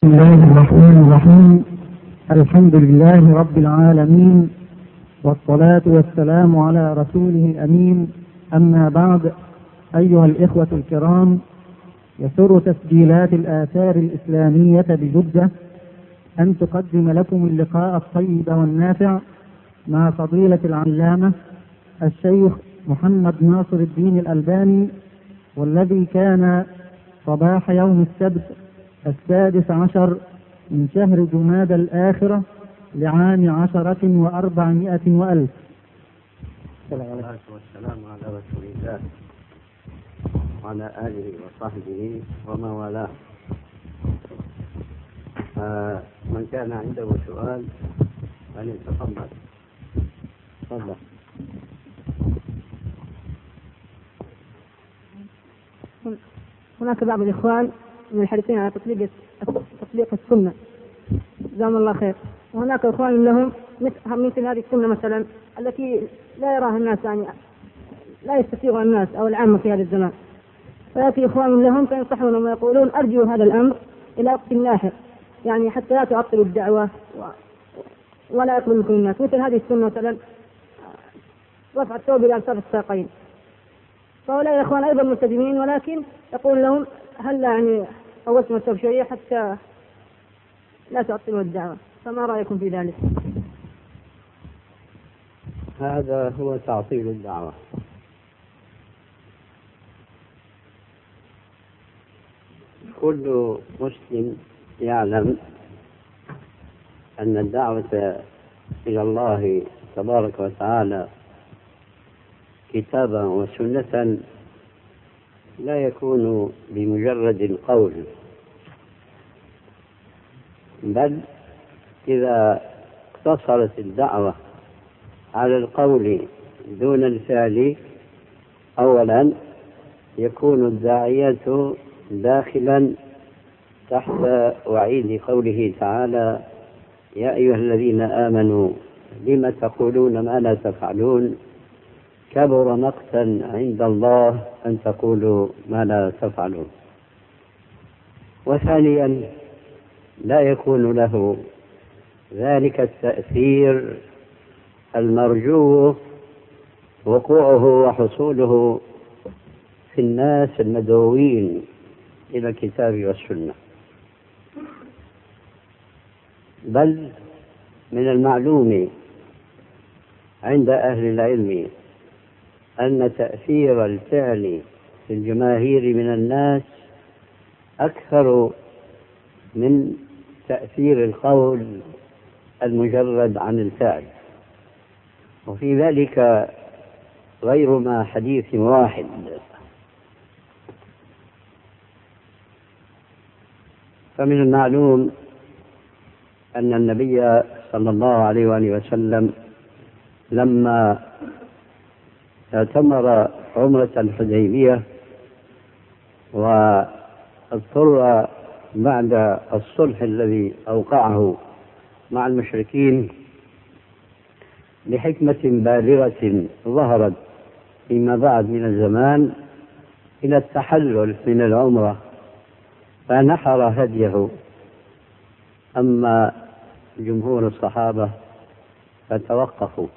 بسم الله الرحمن الرحيم. الحمد لله رب العالمين، والصلاة والسلام على رسوله الأمين. أما بعد، أيها الإخوة الكرام، يسر تسجيلات الآثار الإسلامية بجدة أن تقدم لكم اللقاء الطيب والنافع مع فضيلة العلامة الشيخ محمد ناصر الدين الألباني، والذي كان صباح يوم السبت 16 من شهر جمادى الآخرة لعام 10,400 والصلاة والسلام على رسول الله وعلى آله وصحبه ومن والاه. من كان عنده سؤال فليتفضل. تفضل. هناك بعض الإخوان من الحريصين على تطبيق السنة، جزاهم الله خير، وهناك إخوان لهم مثل هذه السنة مثلا التي لا يراها الناس، يعني لا يستطيعها الناس أو العامة في هذا الزمان، فيأتي إخوان لهم فينصحونهم ويقولون أرجوا هذا الأمر إلى وقت لاحق، يعني حتى لا تعطلوا الدعوة ولا يقبل منكم الناس. مثل هذه السنة مثلا رفع الثوب إلى أنصاف الساقين، فهؤلاء الإخوان أيضا ملتزمين، ولكن يقول لهم هل يعني أوسموا الثوب شوية حتى لا تعطلوا الدعوة، فما رأيكم في ذلك؟ هذا هو تعطيل الدعوة. كل مسلم يعلم أن الدعوة إلى الله تبارك وتعالى كتابا وسنة لا يكون بمجرد القول، بل إذا اقتصرت الدعوة على القول دون الفعل، أولا يكون الداعية داخلا تحت وعيد قوله تعالى: يا أيها الذين آمنوا لم تقولون ما لا تفعلون كبر مقتا عند الله أن تقولوا ما لا تفعلون. وثانيا لا يكون له ذلك التأثير المرجو وقوعه وحصوله في الناس المدعوين إلى الكتاب والسنة، بل من المعلوم عند أهل العلم أن تأثير الفعل في الجماهير من الناس أكثر من تأثير القول المجرد عن الفعل، وفي ذلك غير ما حديث واحد. فمن المعلوم أن النبي صلى الله عليه وآله وسلم لما اعتمر عمرة الحديبية واضطر بعد الصلح الذي أوقعه مع المشركين لحكمة بالغة ظهرت فيما بعد من الزمان إلى التحلل من العمرة، فنحر هديه. أما جمهور الصحابة فتوقفوا،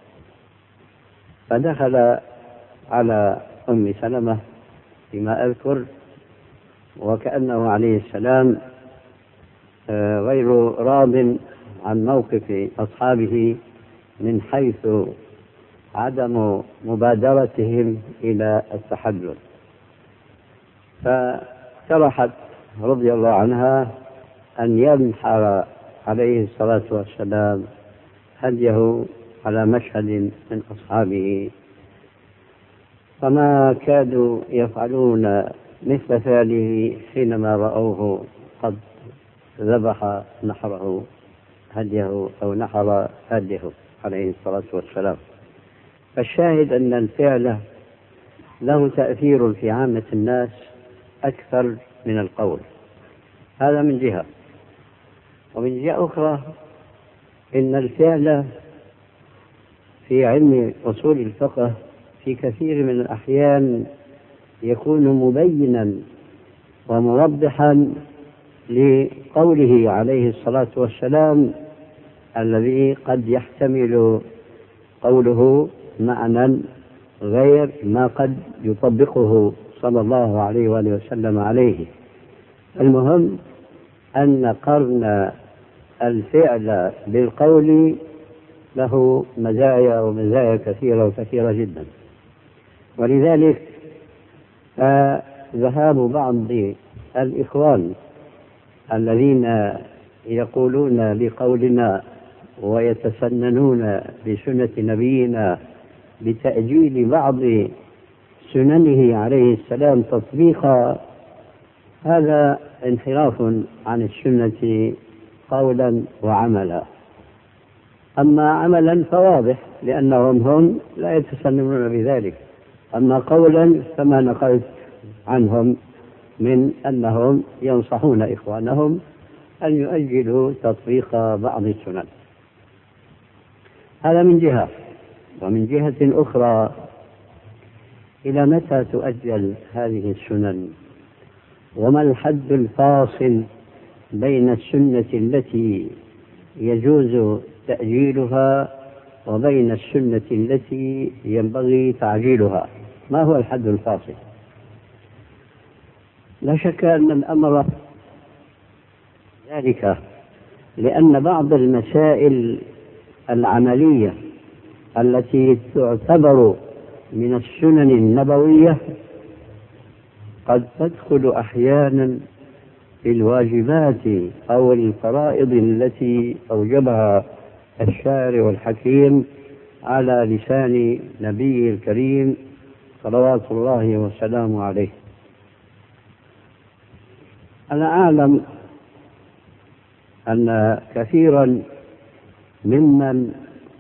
فدخل على أم سلمة فيما أذكر، وكأنه عليه السلام غير راض عن موقف أصحابه من حيث عدم مبادرتهم إلى التحلل، فاقترحت رضي الله عنها أن ينحر عليه الصلاة والسلام هديه على مشهد من أصحابه، فما كادوا يفعلون مثل فعله حينما رأوه قد ذبح نحره هديه أو نحر هديه عليه الصلاة والسلام. فالشاهد أن الفعل له تأثير في عامة الناس أكثر من القول، هذا من جهة. ومن جهة أخرى إن الفعل في علم أصول الفقه في كثير من الأحيان يكون مبينا وموضحا لقوله عليه الصلاة والسلام الذي قد يحتمل قوله معنى غير ما قد يطبقه صلى الله عليه وآله وسلم عليه. المهم أن قرن الفعل بالقول له مزايا ومزايا كثيرة وكثيرة جدا. ولذلك ذهاب بعض الإخوان الذين يقولون بقولنا ويتسننون بسنة نبينا بتأجيل بعض سننه عليه السلام تطبيقا، هذا انحراف عن السنة قولا وعملا. أما عملا فواضح لأنهم هم لا يتسننون بذلك، أما قولا فما نقلت عنهم من أنهم ينصحون إخوانهم أن يؤجلوا تطبيق بعض السنن. هذا من جهة. ومن جهة أخرى، إلى متى تؤجل هذه السنن؟ وما الحد الفاصل بين السنة التي يجوز تأجيلها وبين السنة التي ينبغي تعجيلها؟ ما هو الحد الفاصل؟ لا شك أن الأمر ذلك، لأن بعض المسائل العملية التي تعتبر من السنن النبوية قد تدخل أحيانا في الواجبات أو الفرائض التي أوجبها الشارع الحكيم على لسان نبيه الكريم صلوات الله وسلامه عليه. أنا أعلم أن كثيرا ممن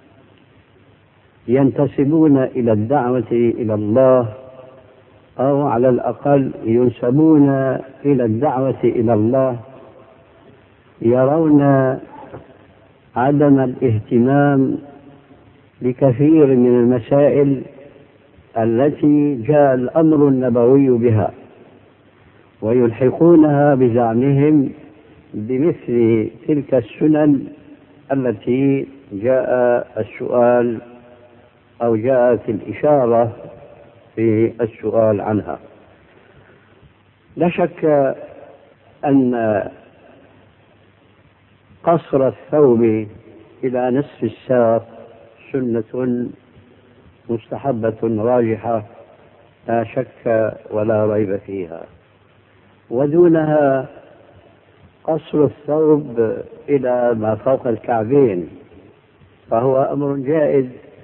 ينتسبون إلى الدعوة إلى الله أو على الأقل ينسبون إلى الدعوة إلى الله يرون عدم الاهتمام بكثير من المسائل التي جاء الأمر النبوي بها، ويلحقونها بزعمهم بمثل تلك السنن التي جاء السؤال أو جاءت الإشارة في السؤال عنها. لا شك أن قصر الثوب إلى نصف الساق سنة مستحبة راجحة لا شك ولا ريب فيها، ودونها قصر الثوب إلى ما فوق الكعبين فهو أمر جائز.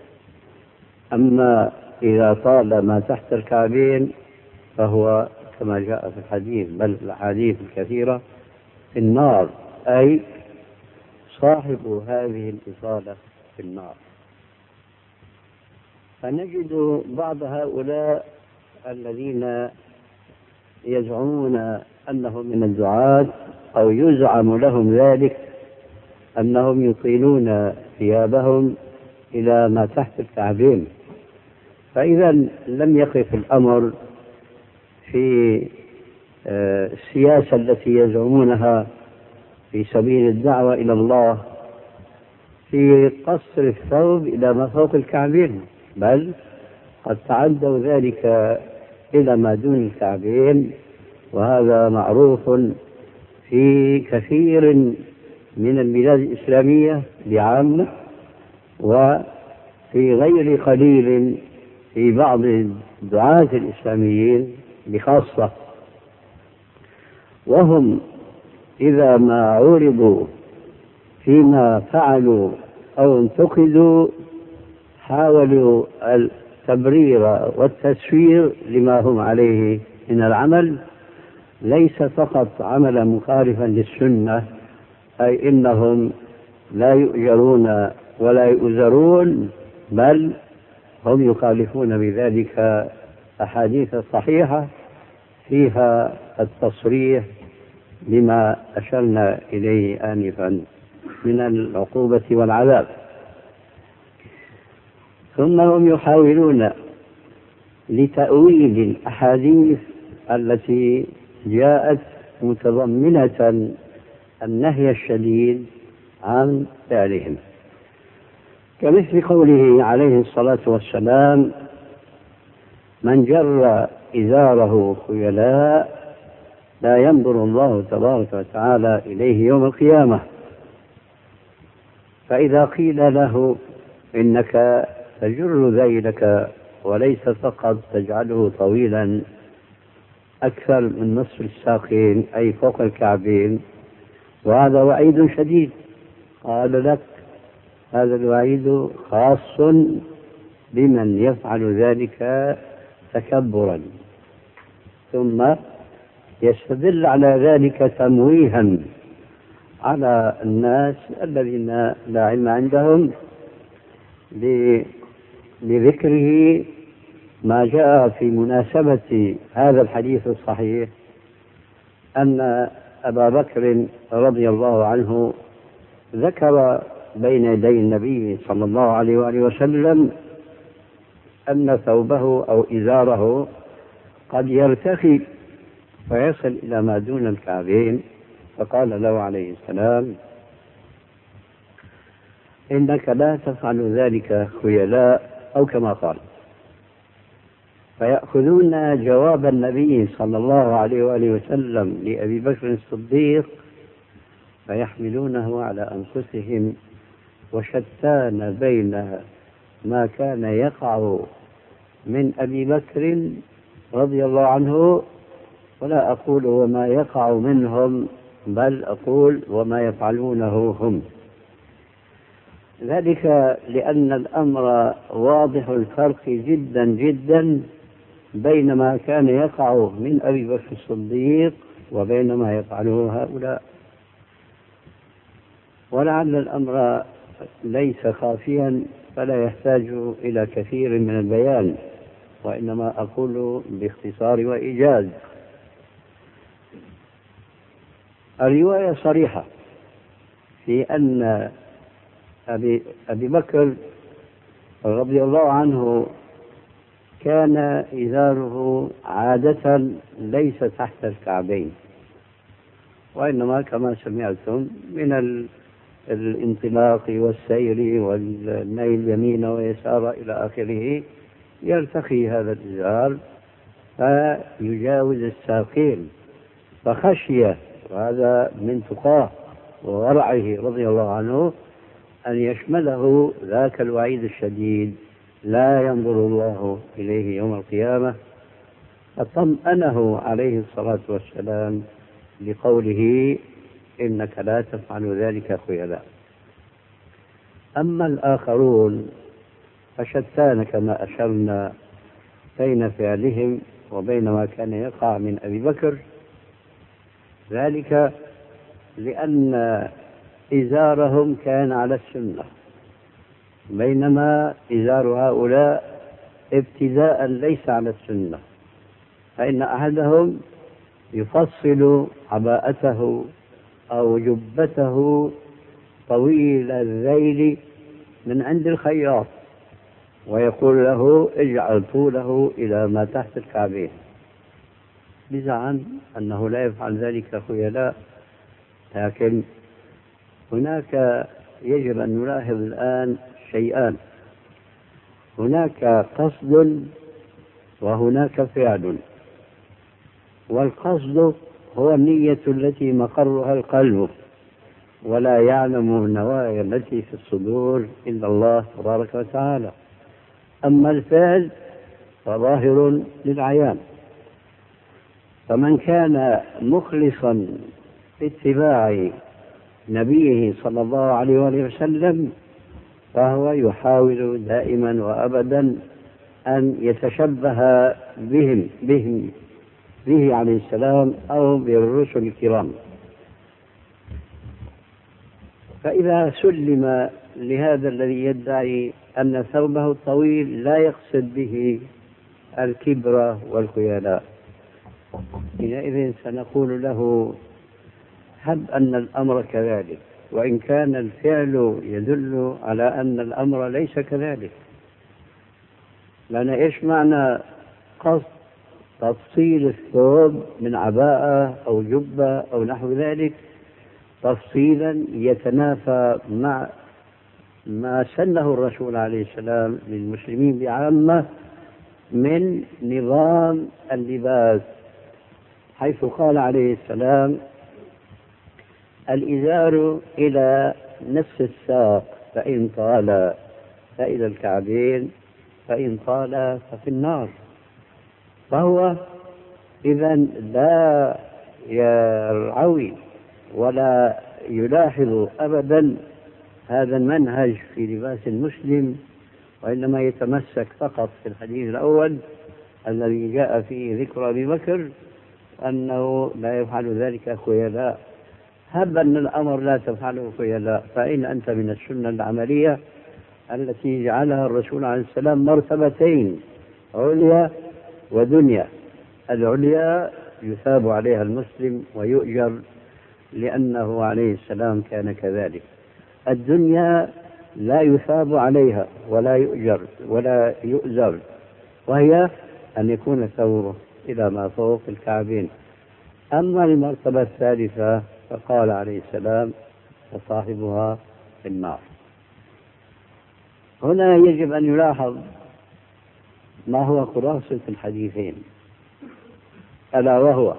أما إذا طال ما تحت الكعبين فهو كما جاء في الحديث، بل الأحاديث الكثيرة، في النار، أي صاحب هذه الإطالة في النار. فنجد بعض هؤلاء الذين يزعمون أنهم من الدعاة أو يزعم لهم ذلك أنهم يطيلون ثيابهم إلى ما تحت الكعبين. فإذا لم يقف الأمر في السياسة التي يزعمونها في سبيل الدعوة إلى الله في قصر الثوب إلى ما فوق الكعبين، بل قد تعدوا ذلك إلى ما دون الكعبين، وهذا معروف في كثير من البلاد الإسلامية بعامة، وفي غير قليل في بعض الدعاة الإسلاميين بخاصة. وهم إذا ما عورضوا فيما فعلوا أو انتقدوا حاولوا التبرير والتسوير لما هم عليه من العمل، ليس فقط عملا مخالفا للسنة، أي إنهم لا يؤجرون ولا يؤزرون، بل هم يخالفون بذلك أحاديث صحيحة فيها التصريح بما أشرنا إليه آنفا من العقوبة والعذاب. ثم هم يحاولون لتأويل الأحاديث التي جاءت متضمنة النهي الشديد عن فعلهم، كمثل قوله عليه الصلاة والسلام: من جر إزاره خيلاء لا ينظر الله تبارك وتعالى إليه يوم القيامة. فإذا قيل له إنك تجر ذيلك وليس فقط تجعله طويلا أكثر من نصف الساقين أي فوق الكعبين، وهذا وعيد شديد، قال لك هذا الوعيد خاص بمن يفعل ذلك تكبرا، ثم يستدل على ذلك تمويها على الناس الذين لا علم عندهم لذكره ما جاء في مناسبة هذا الحديث الصحيح أن أبا بكر رضي الله عنه ذكر بين يدي النبي صلى الله عليه وآله وسلم أن ثوبه أو إزاره قد يرتخي فيصل إلى ما دون الكعبين، فقال له عليه السلام: إنك لا تفعل ذلك خيلاء، أو كما قال. فيأخذون جواب النبي صلى الله عليه وآله وسلم لأبي بكر الصديق فيحملونه على أنفسهم، وشتان بين ما كان يقع من أبي بكر رضي الله عنه، ولا أقول وما يقع منهم، بل أقول وما يفعلونه هم، ذلك لأن الأمر واضح الفرق جدا جدا بين ما كان يقع من أبي بكر الصديق وبين ما يفعله هؤلاء. ولعل الأمر ليس خافيا فلا يحتاج إلى كثير من البيان، وإنما أقول باختصار وإيجاز. الرواية صريحة في أن أبي بكر رضي الله عنه كان إزاره عادة ليس تحت الكعبين، وإنما كما سمعتم من الانطلاق والسير والميل يمين ويسار إلى آخره يرتخي هذا الإزار فيجاوز الساقين، فخشي، وهذا من تقاه وورعه رضي الله عنه، أن يشمله ذاك الوعيد الشديد لا ينظر الله إليه يوم القيامة، فطمأنه عليه الصلاة والسلام لقوله: إنك لا تفعل ذلك خيلاء. أما الآخرون فشتان كما أشرنا بين فعلهم وبين ما كان يقع من أبي بكر، ذلك لأن إزارهم كان على السنة، بينما إزار هؤلاء ابتداء ليس على السنة، فإن أحدهم يفصل عباءته أو جبته طويل الذيل من عند الخياط ويقول له: اجعل طوله إلى ما تحت الكعبين، بزعم أنه لا يفعل ذلك خيلاء. لكن هناك يجب أن نلاحظ الآن شيئان: هناك قصد وهناك فعل، والقصد هو النية التي مقرها القلب، ولا يعلم النوايا التي في الصدور إلا الله تبارك وتعالى. أما الفعل فظاهر للعيان، فمن كان مخلصا في اتباع نبيه صلى الله عليه وسلم فهو يحاول دائما وأبدا أن يتشبه به عليه السلام أو بالرسل الكرام. فإذا سلم لهذا الذي يدعي أن ثوبه الطويل لا يقصد به الكبر والخيلاء، حينئذ سنقول له: هب أن الأمر كذلك، وإن كان الفعل يدل على أن الأمر ليس كذلك. لأن إيش معنى قصد تفصيل الثوب من عباءة أو جبة أو نحو ذلك تفصيلا يتنافى مع ما سنه الرسول عليه السلام للمسلمين بعامة من نظام اللباس، حيث قال عليه السلام: الإزار إلى نصف الساق فإن طال فإلى الكعبين فإن طال ففي النار. فهو إذا لا يرعوي ولا يلاحظ أبدا هذا المنهج في لباس المسلم، وإنما يتمسك فقط في الحديث الأول الذي جاء فيه ذكر أبي بكر أنه لا يفعل ذلك خيلاء. هب أن الأمر لا تفعله خيلاء، فإن أنت من السنة العملية التي جعلها الرسول عليه السلام مرتبتين: عليا ودنيا. العليا يثاب عليها المسلم ويؤجر لأنه عليه السلام كان كذلك. الدنيا لا يثاب عليها ولا يؤجر ولا يؤزر، وهي أن يكون ثوبه إلى ما فوق الكعبين. أما المرتبة الثالثة فقال عليه السلام: وصاحبها في النار. هنا يجب أن يلاحظ ما هو خلاصة الحديثين، ألا وهو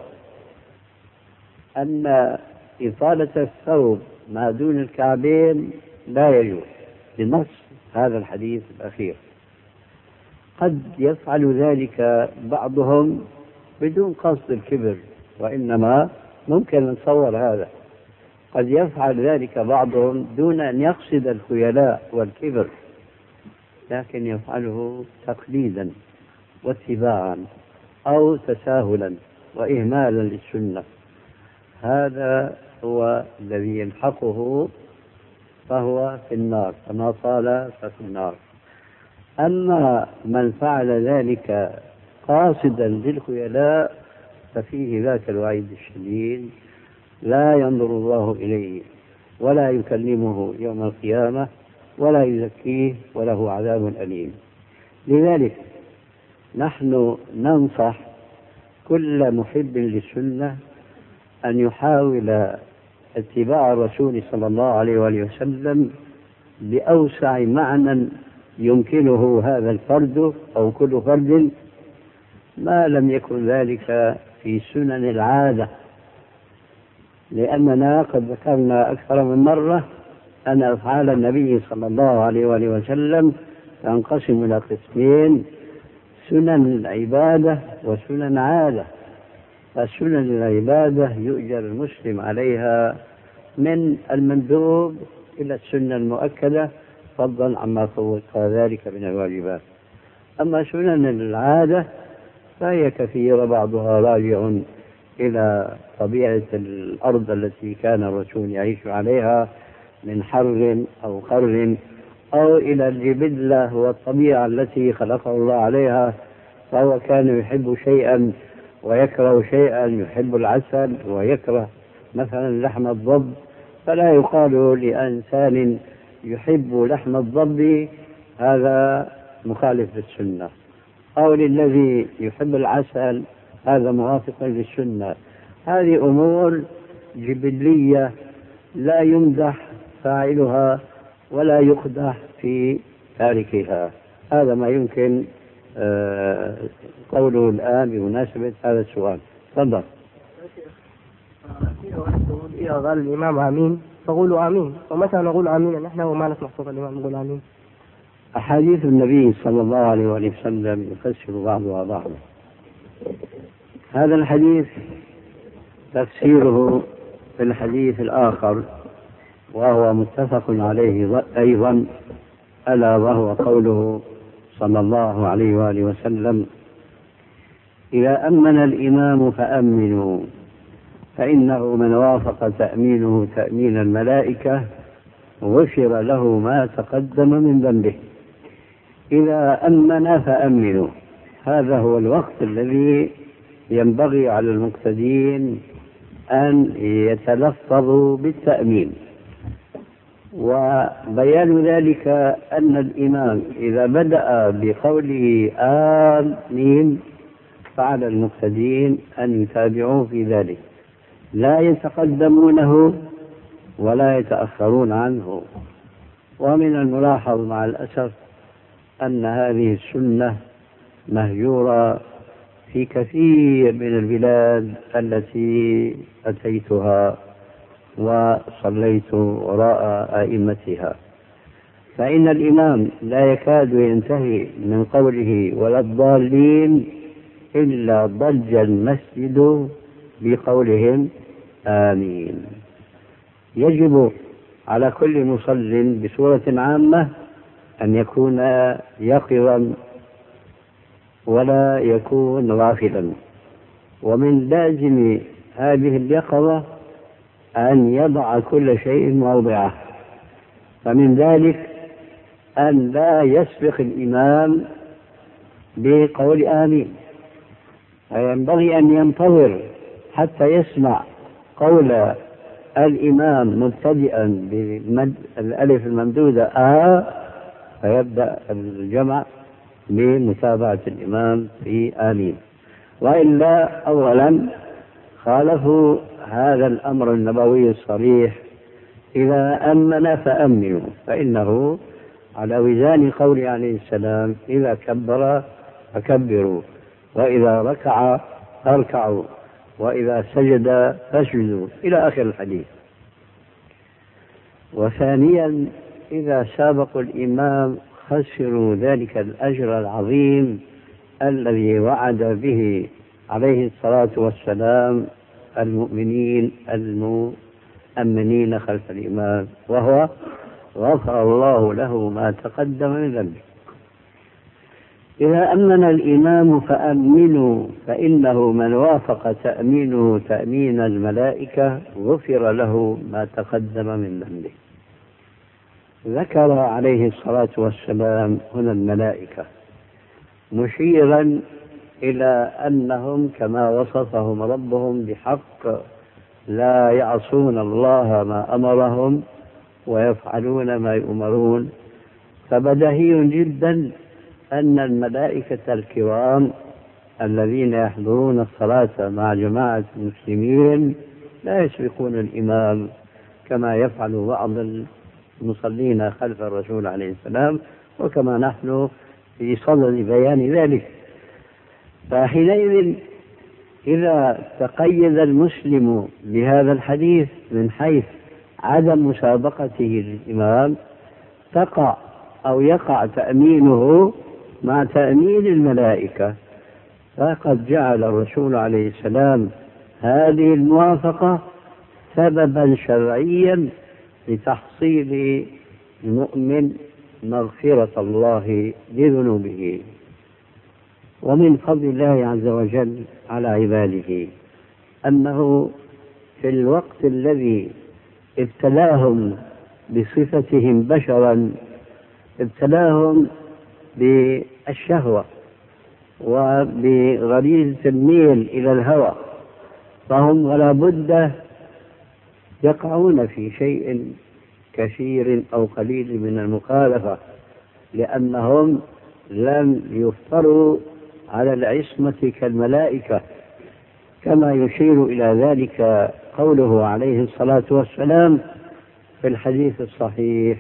أن إطالة الثوب ما دون الكعبين لا يجوز بنص هذا الحديث الأخير. قد يفعل ذلك بعضهم بدون قصد الكبر، وإنما ممكن نتصور هذا، قد يفعل ذلك بعضهم دون أن يقصد الخيلاء والكبر، لكن يفعله تقليدا واتباعا أو تساهلا وإهمالا للسنة. هذا هو الذي يلحقه، فهو في النار، فما طال ففي النار. أما من فعل ذلك قاصدا للخيلاء ففيه ذاك الوعيد الشديد: لا ينظر الله إليه ولا يكلمه يوم القيامة ولا يزكيه وله عذاب أليم. لذلك نحن ننصح كل محب للسنة أن يحاول اتباع الرسول صلى الله عليه وآله وسلم بأوسع معنى يمكنه هذا الفرد أو كل فرد، ما لم يكن ذلك في سنن العادة. لأننا قد ذكرنا أكثر من مرة أن أفعال النبي صلى الله عليه وآله وسلم تنقسم إلى قسمين: سنن العبادة وسنن عادة. فسنن العبادة يؤجر المسلم عليها من المندوب إلى السنة المؤكدة، فضلا عما فوق ذلك من الواجبات. أما سنن العادة فهي كثيرة، بعضها راجع إلى طبيعة الأرض التي كان الرسول يعيش عليها من حر أو قر، أو إلى الجبلة والطبيعة التي خلقه الله عليها، فهو كان يحب شيئا ويكره شيئا، يحب العسل ويكره مثلا لحم الضب، فلا يقال لإنسان يحب لحم الضب هذا مخالف للسنة، أو للذي يحب العسل هذا موافق للسنة. هذه أمور جبلية لا يمدح فاعلها ولا يقدح في تاركها. هذا ما يمكن قوله الآن بمناسبة هذا السؤال. تفضل. إذا قال الإمام آمين فقولوا آمين، ومتى نقول آمين نحن وما نسمع صوت الإمام نقول آمين؟ أحاديث النبي صلى الله عليه وآله وسلم يفسر بعضها بعضا. هذا الحديث تفسيره في الحديث الآخر وهو متفق عليه أيضا، ألا وهو قوله صلى الله عليه وآله وسلم: إذا أمن الإمام فأمنوا فإنه من وافق تأمينه تأمين الملائكة غفر له ما تقدم من ذنبه. إذا أمن فأمنوا، هذا هو الوقت الذي ينبغي على المقتدين أن يتلفظوا بالتأمين. وبيان ذلك أن الإمام إذا بدأ بقوله آمين فعلى المقتدين أن يتابعوه في ذلك، لا يتقدمونه ولا يتأخرون عنه. ومن الملاحظ مع الأسف أن هذه السنة مهجورة في كثير من البلاد التي أتيتها وصليت وراء أئمتها، فإن الإمام لا يكاد ينتهي من قوله ولا الضالين إلا ضج المسجد بقولهم آمين. يجب على كل مصل بصورة عامة أن يكون يقظا ولا يكون غافلا، ومن لازم هذه اليقظة أن يضع كل شيء موضعه، فمن ذلك أن لا يسبق الإمام بقول آمين، فينبغي أن ينتظر حتى يسمع قول الإمام مبتدئا بالألف الممدودة فيبدأ الجمع بمتابعة الإمام في آمين، وإلا أولا خالفوا هذا الأمر النبوي الصريح: إذا أمن فأمنوا، فإنه على وزان قول عليه السلام: إذا كبر فكبروا، وإذا ركع فاركعوا، وإذا سجد فاسجدوا، إلى آخر الحديث. وثانيا إذا سابقوا الإمام خسروا ذلك الأجر العظيم الذي وعد به عليه الصلاة والسلام المؤمنين المؤمنين خلف الإمام، وهو غفر الله له ما تقدم من ذنبه. إذا أمن الإمام فأمنوا، فإنه من وافق تأمينه تأمين الملائكة غفر له ما تقدم من ذنبه. ذكر عليه الصلاة والسلام هنا الملائكة مشيرا إلى أنهم كما وصفهم ربهم بحق لا يعصون الله ما أمرهم ويفعلون ما يؤمرون، فبديهي جدا أن الملائكة الكرام الذين يحضرون الصلاة مع جماعة المسلمين لا يسبقون الإمام كما يفعل بعض المصلين خلف الرسول عليه السلام، وكما نحن في صدد بيان ذلك. فحينئذ إذا تقيد المسلم بهذا الحديث من حيث عدم مسابقته للإمام يقع تأمينه مع تأمين الملائكة، فقد جعل الرسول عليه السلام هذه الموافقة سببا شرعيا لتحصيل المؤمن مغفرة الله لذنوبه. ومن فضل الله عز وجل على عباده أنه في الوقت الذي ابتلاهم بصفتهم بشرا، ابتلاهم بالشهوة وبغريزة الميل إلى الهوى، فهم ولا بد يقعون في شيء كثير أو قليل من المخالفة، لأنهم لم يفطروا على العصمة كالملائكة، كما يشير إلى ذلك قوله عليه الصلاة والسلام في الحديث الصحيح: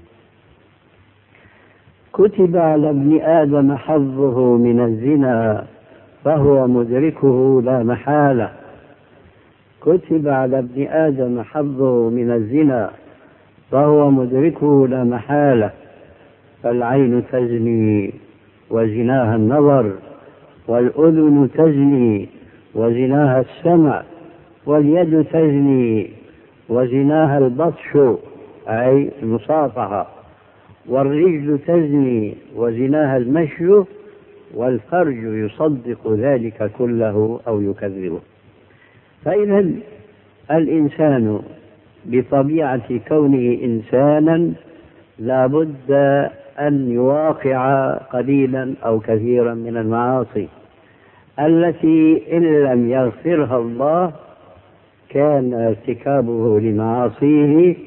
كتب على ابن آدم حظه من الزنا فهو مدركه لا محالة. كتب على ابن آدم حظه من الزنا فهو مدركه لا محالة، فالعين تزني وزناها النظر، والأذن تزني وزناها السمع، واليد تزني وزناها البطش أي المصافحة، والرجل تزني وزناها المشي، والفرج يصدق ذلك كله أو يكذبه. فإذا الإنسان بطبيعة كونه إنسانا لا بد أن يواقع قليلا أو كثيرا من المعاصي التي إن لم يغفرها الله كان ارتكابه لمعاصيه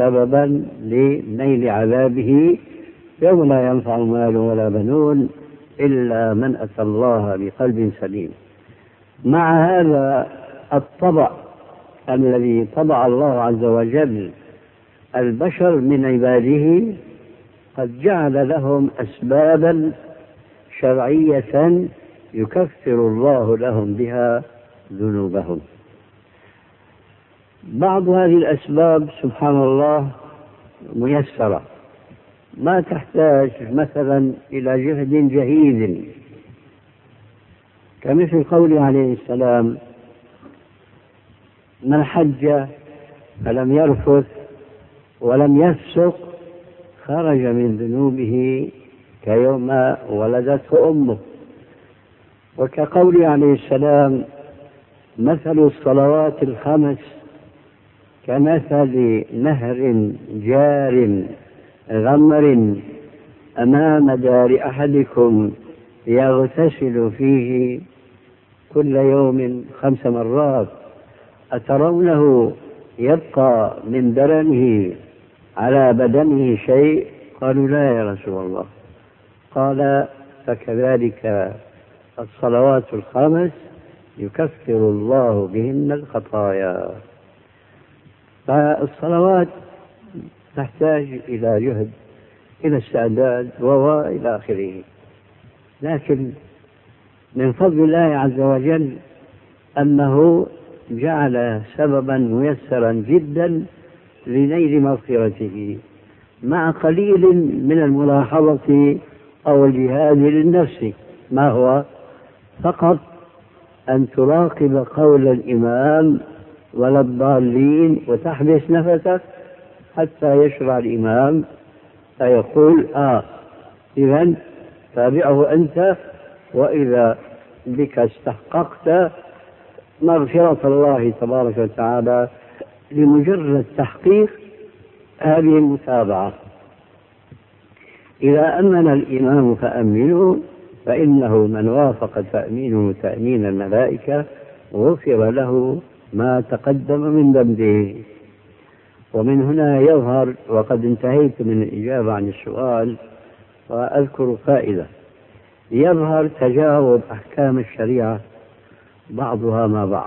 سببا لنيل عذابه يوم لا ينفع مال ولا بنون إلا من أتى الله بقلب سليم. مع هذا الطبع الذي طبع الله عز وجل البشر من عباده، قد جعل لهم أسبابا شرعية يكفر الله لهم بها ذنوبهم. بعض هذه الأسباب سبحان الله ميسرة، ما تحتاج مثلا إلى جهد جهيد، كمثل قوله عليه السلام: من حج فلم يرفث ولم يفسق خرج من ذنوبه كيوم ولدته أمه. وكقوله عليه السلام: مثل الصلوات الخمس كمثل نهر جار غمر أمام دار أحدكم يغتسل فيه كل يوم 5 مرات، أترونه يبقى من درنه على بدنه شيء؟ قالوا: لا يا رسول الله. قال: فكذلك الصلوات الخمس يكفر الله بهن الخطايا. فالصلوات تحتاج إلى جهد، إلى استعداد وإلى آخره، لكن من فضل الله عز وجل أنه جعل سببا ميسرا جدا لنيل مغفرته، مع قليل من الملاحظة أو الجهاد للنفس. ما هو؟ فقط أن تراقب قول الإمام ولا الضالين وتحبس نفسك حتى يشرع الإمام فيقول: إذن تابعه أنت، وإذا بك استحققت مغفرة الله تبارك وتعالى لمجرد تحقيق هذه المتابعة. إذا أمن الإمام فأمنوا، فإنه من وافق تأمينه تأمين الملائكة غفر له ما تقدم من ذنبه. ومن هنا يظهر، وقد انتهيت من الإجابة عن السؤال وأذكر فائدة، يظهر تجاوب أحكام الشريعة بعضها مع بعض.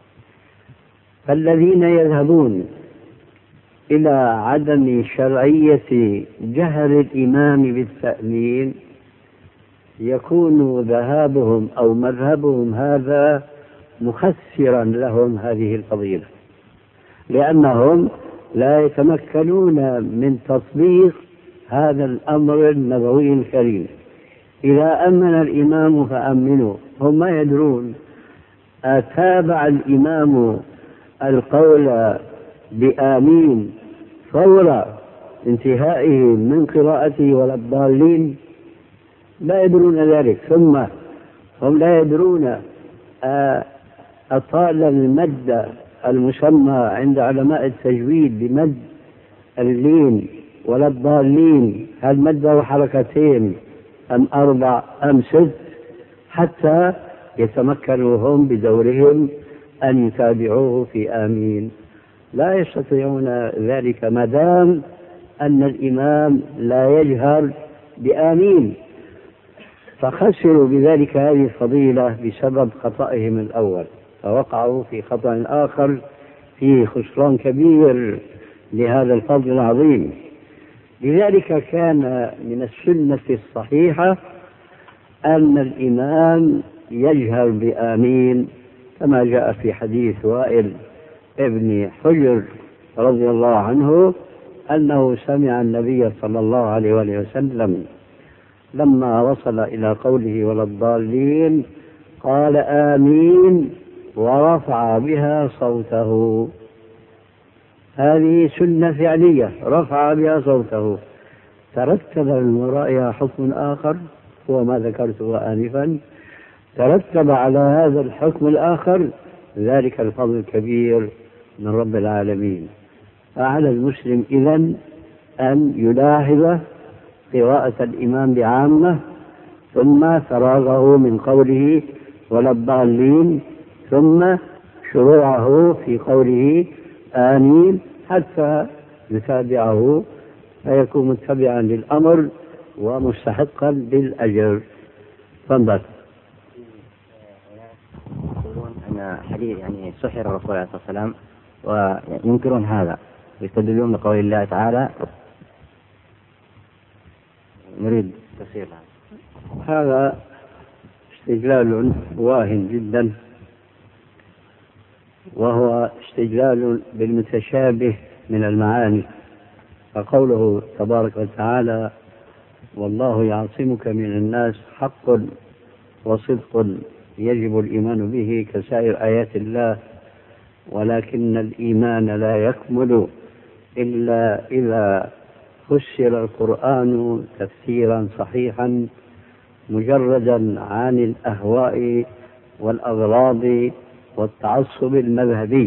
فالذين يذهبون إلى عدم شرعية جهر الإمام بالتأمين يكون ذهابهم أو مذهبهم هذا مخسرا لهم هذه الفضيلة، لأنهم لا يتمكنون من تطبيق هذا الأمر النبوي الكريم. إذا أمن الإمام فأمنوا، هم ما يدرون أتابع الإمام القول بآمين فور انتهائه من قراءته ولا الضالين؟ لا يدرون ذلك. ثم هم لا يدرون أطال المد المسمى عند علماء التجويد بمد اللين ولا الضالين، هل مده حركتين أم 4 أم 6، حتى يتمكنوا هم بدورهم أن يتابعوه في آمين. لا يستطيعون ذلك ما دام أن الإمام لا يجهر بآمين، فخسروا بذلك هذه الفضيلة بسبب خطئهم الأول، فوقعوا في خطأ آخر فيه خسران كبير لهذا الفضل العظيم. لذلك كان من السنة الصحيحة أن الإمام يجهر بآمين، كما جاء في حديث وائل ابن حجر رضي الله عنه أنه سمع النبي صلى الله عليه وسلم لما وصل إلى قوله ولا الضالين قال: آمين، ورفع بها صوته. هذه سنة فعلية، رفع بها صوته. ترتب من ورائها حكم آخر هو ما ذكرته آنفا، ترتب على هذا الحكم الآخر ذلك الفضل الكبير من رب العالمين. فعلى المسلم إذن أن يلاحظ قراءة الإمام بعامة، ثم فراغه من قوله ولا الضالين، ثم شروعه في قوله آمين، حتى يتابعه فيكون متبعا للأمر ومستحقا للأجر. تفضل. يقولون أن حديث يعني سحر الرسول عليه الصلاة والسلام وينكرون هذا ويستدلون بقول الله تعالى. نريد تفسير هذا استدلال واهن جدا، وهو استدلال بالمتشابه من المعاني. فقوله تبارك وتعالى والله يعصمك من الناس حق وصدق يجب الإيمان به كسائر آيات الله، ولكن الإيمان لا يكمل إلا إذا فسر القرآن تفسيرا صحيحا مجردا عن الأهواء والأغراض والتعصب المذهبي.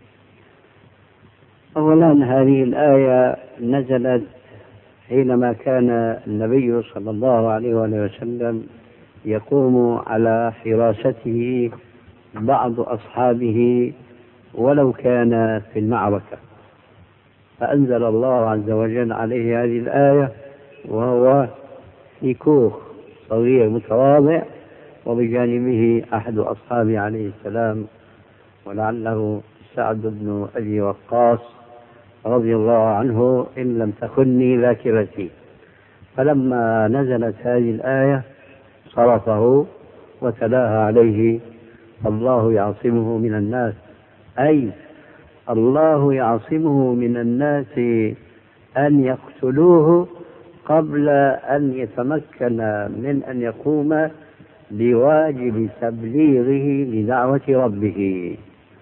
أولا هذه الآية نزلت حينما كان النبي صلى الله عليه وسلم يقوم على حراسته بعض أصحابه ولو كان في المعركة، فأنزل الله عز وجل عليه هذه الآية وهو في كوخ صغير متواضع وبجانبه أحد أصحابه عليه السلام ولعله سعد بن أبي وقاص رضي الله عنه إن لم تخني ذاكرتي. فلما نزلت هذه الآية صرفه وتلاها عليه الله يعصمه من الناس، أي الله يعصمه من الناس أن يقتلوه قبل أن يتمكن من أن يقوم بواجب تبليغه لدعوة ربه.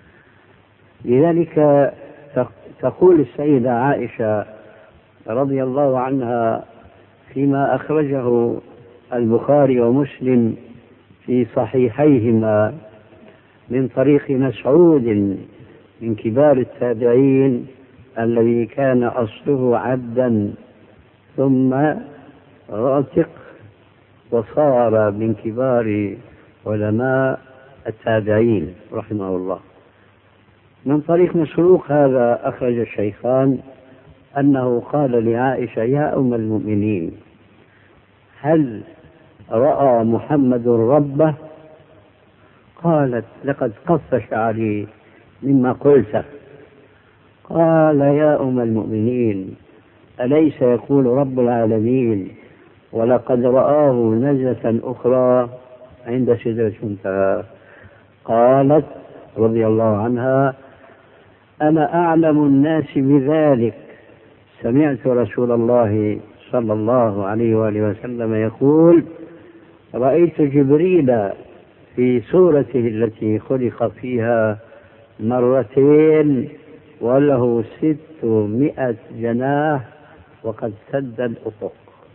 لذلك تقول السيدة عائشة رضي الله عنها فيما أخرجه البخاري ومسلم في صحيحيهما من طريق مسعود من كبار التابعين الذي كان أصله عبدا ثم راتق وصار من كبار علماء التابعين رحمه الله. من طريق مسروق هذا أخرج الشيخان أنه قال لعائشة يا أم المؤمنين هل رأى محمد ربه؟ قالت لقد قص شعري مما قلت. قال يا أم المؤمنين أليس يقول رب العالمين ولقد رآه نزلة أخرى عند سدرة المنتهى؟ قالت رضي الله عنها أنا أعلم الناس بذلك، سمعت رسول الله صلى الله عليه وآله وسلم يقول رأيت جبريل في صورته التي خلق فيها مرتين وله 600 جناح وقد سد الأفق.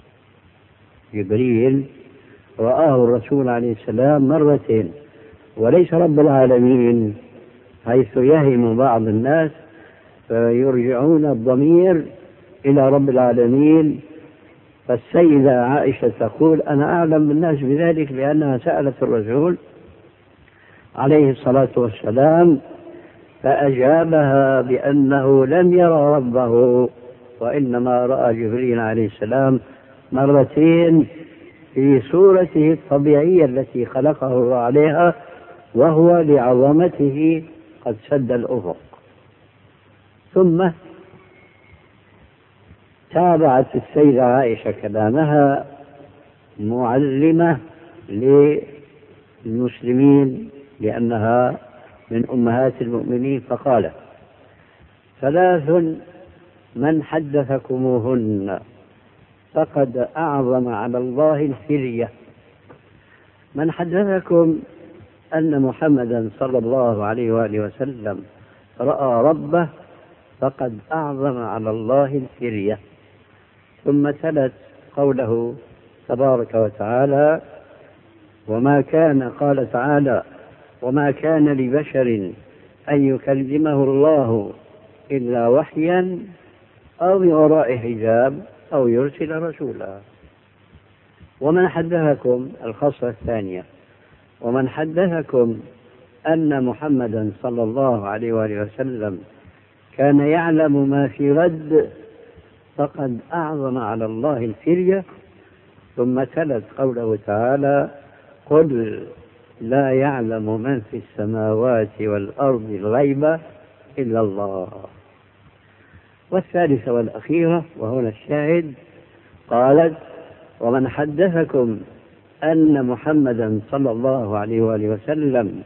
جبريل رآه الرسول عليه السلام مرتين وليس رب العالمين، حيث يهم بعض الناس فيرجعون الضمير إلى رب العالمين. فالسيدة عائشة تقول أنا أعلم الناس بذلك لأنها سألت الرسول عليه الصلاة والسلام فأجابها بأنه لم يرى ربه وإنما رأى جبريل عليه السلام مرتين في صورته الطبيعية التي خلقه الله عليها وهو لعظمته قد سد الأفق. ثم تابعت السيدة عائشة كلامها معلمة للمسلمين لأنها من أمهات المؤمنين فقالت 3 من حدثكموهن فقد أعظم على الله الفرية. من حدثكم أن محمدا صلى الله عليه وآله وسلم رأى ربه فقد أعظم على الله الفرية. ثم تلت قوله تبارك وتعالى وما كان قال تعالى وما كان لبشر أن يكلمه الله إلا وحيا أو من وراء حجاب أو يرسل رسولا. ومن حدثكم الخصلة الثانية ومن حدثكم أن محمدا صلى الله عليه وآله وسلم كان يعلم ما في غد فقد أعظم على الله الفرية. ثم تلت قوله تعالى قل لا يعلم من في السماوات والأرض الغيب إلا الله. والثالثة والأخيرة وهنا الشاهد، قالت ومن حدثكم أن محمدا صلى الله عليه وآله وسلم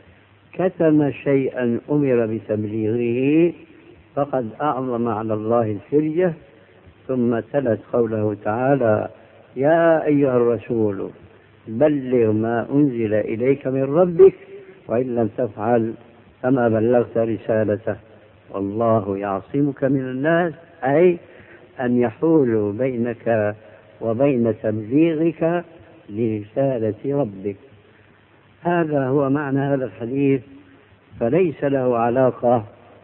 كتم شيئا أمر بتبليغه فقد أعظم على الله الفرجة. ثم تلت قوله تعالى يا أيها الرسول بلغ ما أنزل إليك من ربك وإن لم تفعل فما بلغت رسالته والله يعصمك من الناس، أي أن يحول بينك وبين تبليغك لرسالة ربك. هذا هو معنى هذا الحديث، فليس له علاقة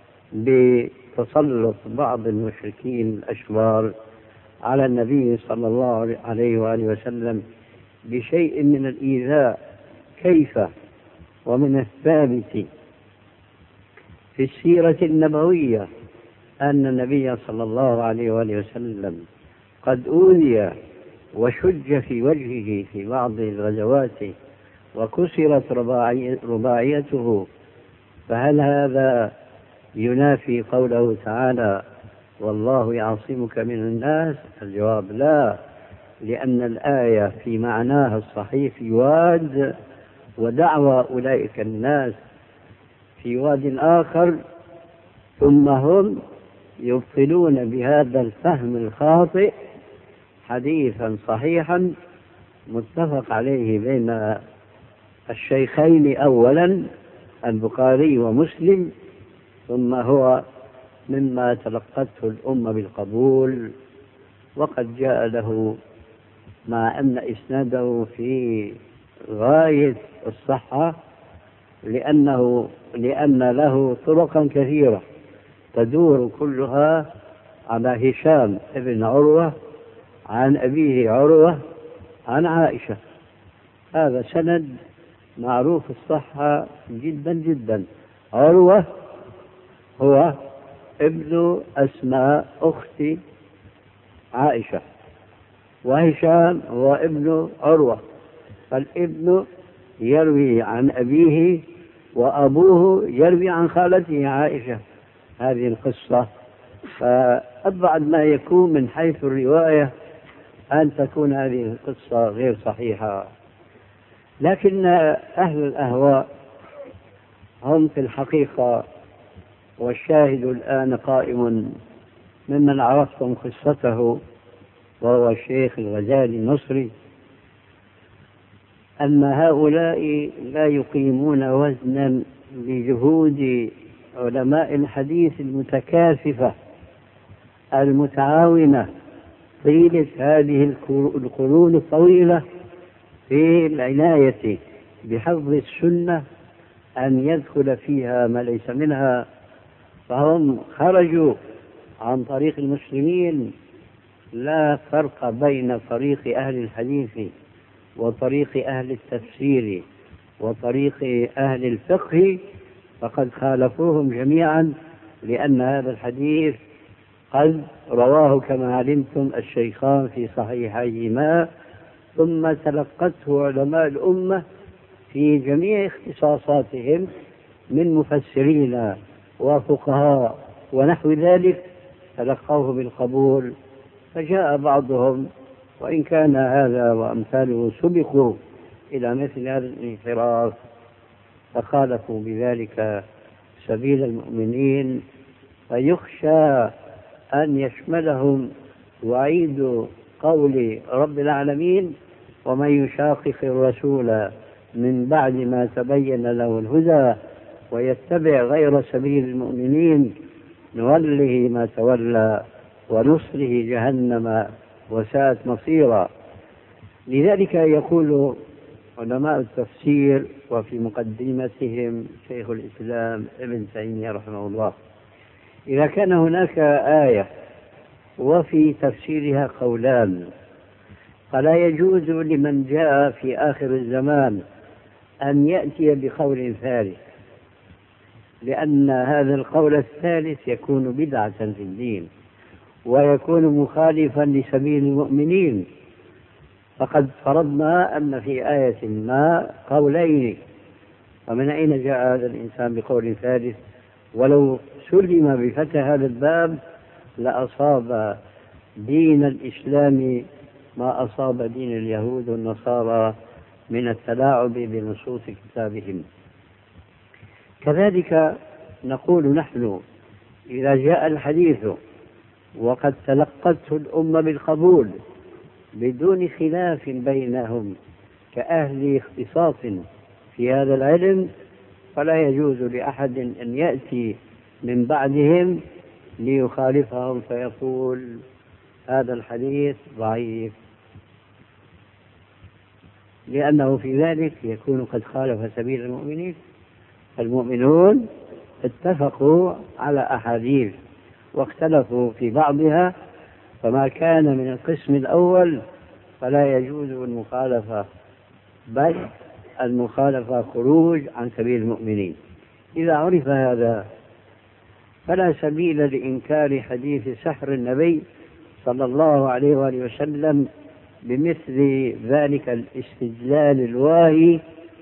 بتسلط بعض المشركين الأشرار على النبي صلى الله عليه وآله وسلم بشيء من الإيذاء. كيف؟ ومن الثابت في السيرة النبوية أن النبي صلى الله عليه وآله وسلم قد أوذي وشج في وجهه في بعض الغزوات وكسرت رباعيته، فهل هذا ينافي قوله تعالى والله يعصمك من الناس؟ الجواب لا، لأن الآية في معناها الصحيح في واد، ودعوى أولئك الناس في واد آخر، ثم هم يبطلون بهذا الفهم الخاطئ حديثا صحيحا متفق عليه بين الشيخين أولا البخاري ومسلم، ثم هو مما تلقته الأمة بالقبول، وقد جاء له مع أن إسناده في غاية الصحة لأن له طرقا كثيرة تدور كلها على هشام ابن عروة عن أبيه عروة عن عائشة. هذا سند معروف الصحة جدا جدا. عروة هو ابن أسماء أخت عائشة، وهشام هو ابن عروة، فالابن يروي عن أبيه وأبوه يروي عن خالته عائشة. هذه القصة، فأبعد ما يكون من حيث الرواية أن تكون هذه القصة غير صحيحة. لكن أهل الأهواء هم في الحقيقة، والشاهد الآن قائم ممن عرفتم قصته وهو الشيخ الغزالي المصري، أن هؤلاء لا يقيمون وزنا لجهود علماء الحديث المتكاثفة المتعاونة طيلة هذه القرون الطويلة في العناية بحفظ السنة أن يدخل فيها ما ليس منها، فهم خرجوا عن طريق المسلمين. لا فرق بين طريق أهل الحديث وطريق أهل التفسير وطريق أهل الفقه، فقد خالفوهم جميعا، لأن هذا الحديث قد رواه كما علمتم الشيخان في صحيحيهما، ثم تلقته علماء الأمة في جميع اختصاصاتهم من مفسرين وفقهاء ونحو ذلك، تلقوه بالقبول. فجاء بعضهم وإن كان هذا وأمثاله سبقوا إلى مثل هذا الانحراف فخالفوا بذلك سبيل المؤمنين، فيخشى أن يشملهم وعيد قول رب العالمين ومن يشاقق الرسول من بعد ما تبين له الهدى ويتبع غير سبيل المؤمنين نوله ما تولى ونصره جهنم وساءت مصيرا. لذلك يقول علماء التفسير وفي مقدمتهم شيخ الإسلام ابن تيمية رحمه الله: إذا كان هناك آية وفي تفسيرها قولان فلا يجوز لمن جاء في آخر الزمان أن يأتي بقول ثالث، لأن هذا القول الثالث يكون بدعة في الدين ويكون مخالفا لسبيل المؤمنين. فقد فرضنا أن في آية ما قولين، ومن أين جاء هذا الإنسان بقول ثالث؟ ولو سلم بفتح هذا الباب لأصاب دين الإسلام ما أصاب دين اليهود والنصارى من التلاعب بنصوص كتابهم. كذلك نقول نحن إذا جاء الحديث وقد تلقته الأمة بالقبول بدون خلاف بينهم كأهل اختصاص في هذا العلم، فلا يجوز لأحد أن يأتي من بعدهم ليخالفهم فيقول هذا الحديث ضعيف، لأنه في ذلك يكون قد خالف سبيل المؤمنين. المؤمنون اتفقوا على أحاديث واختلفوا في بعضها، فما كان من القسم الأول فلا يجوز المخالفة، بل المخالفة خروج عن سبيل المؤمنين. إذا عرف هذا فلا سبيل لإنكار حديث سحر النبي صلى الله عليه وآله وسلم بمثل ذلك الاستدلال الواهي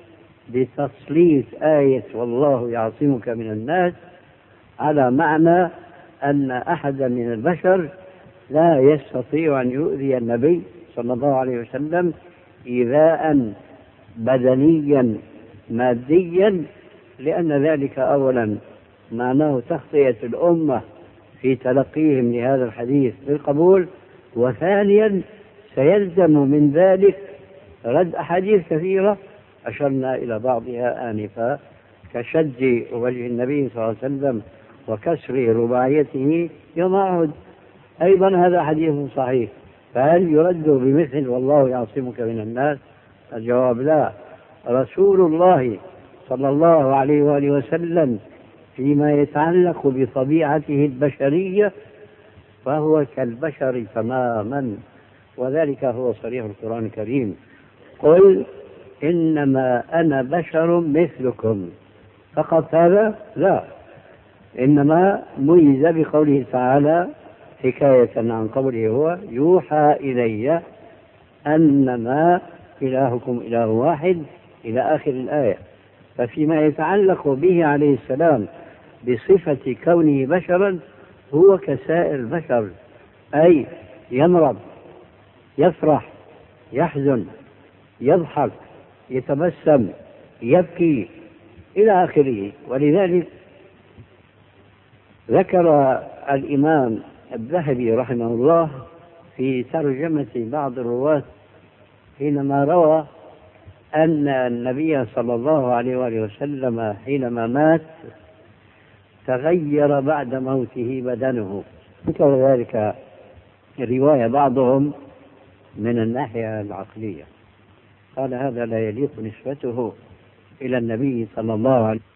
بتسليط آية والله يعصمك من الناس على معنى أن أحدا من البشر لا يستطيع أن يؤذي النبي صلى الله عليه وسلم إيذاء بدنيا ماديا، لأن ذلك أولا معناه تخطئة الأمة في تلقيهم لهذا الحديث بالقبول، وثانيا سيلزم من ذلك رد أحاديث كثيرة أشرنا إلى بعضها آنفا كشج وجه النبي صلى الله عليه وسلم وكسر رباعيته يوم أحد، أيضا هذا حديث صحيح، فهل يرد بمثل والله يعصمك من الناس؟ الجواب لا. رسول الله صلى الله عليه وآله وسلم فيما يتعلق بطبيعته البشرية فهو كالبشر تماما، وذلك هو صريح القرآن الكريم: قل إنما أنا بشر مثلكم. فقط هذا؟ لا، إنما ميز بقوله تعالى حكاية عن قوله هو يوحى إلي أنما إلهكم إله واحد إلى آخر الآية. ففيما يتعلق به عليه السلام بصفة كونه بشرا هو كسائر البشر، أي يمرض، يفرح، يحزن، يضحك، يتبسم، يبكي إلى آخره. ولذلك ذكر الإمام الذهبي رحمه الله في ترجمة بعض الرواة حينما روى أن النبي صلى الله عليه وآله وسلم حينما مات تغير بعد موته بدنه. ذكر ذلك رواية بعضهم من الناحية العقلية، قال هذا لا يليق نسبته إلى النبي صلى الله عليه وسلم.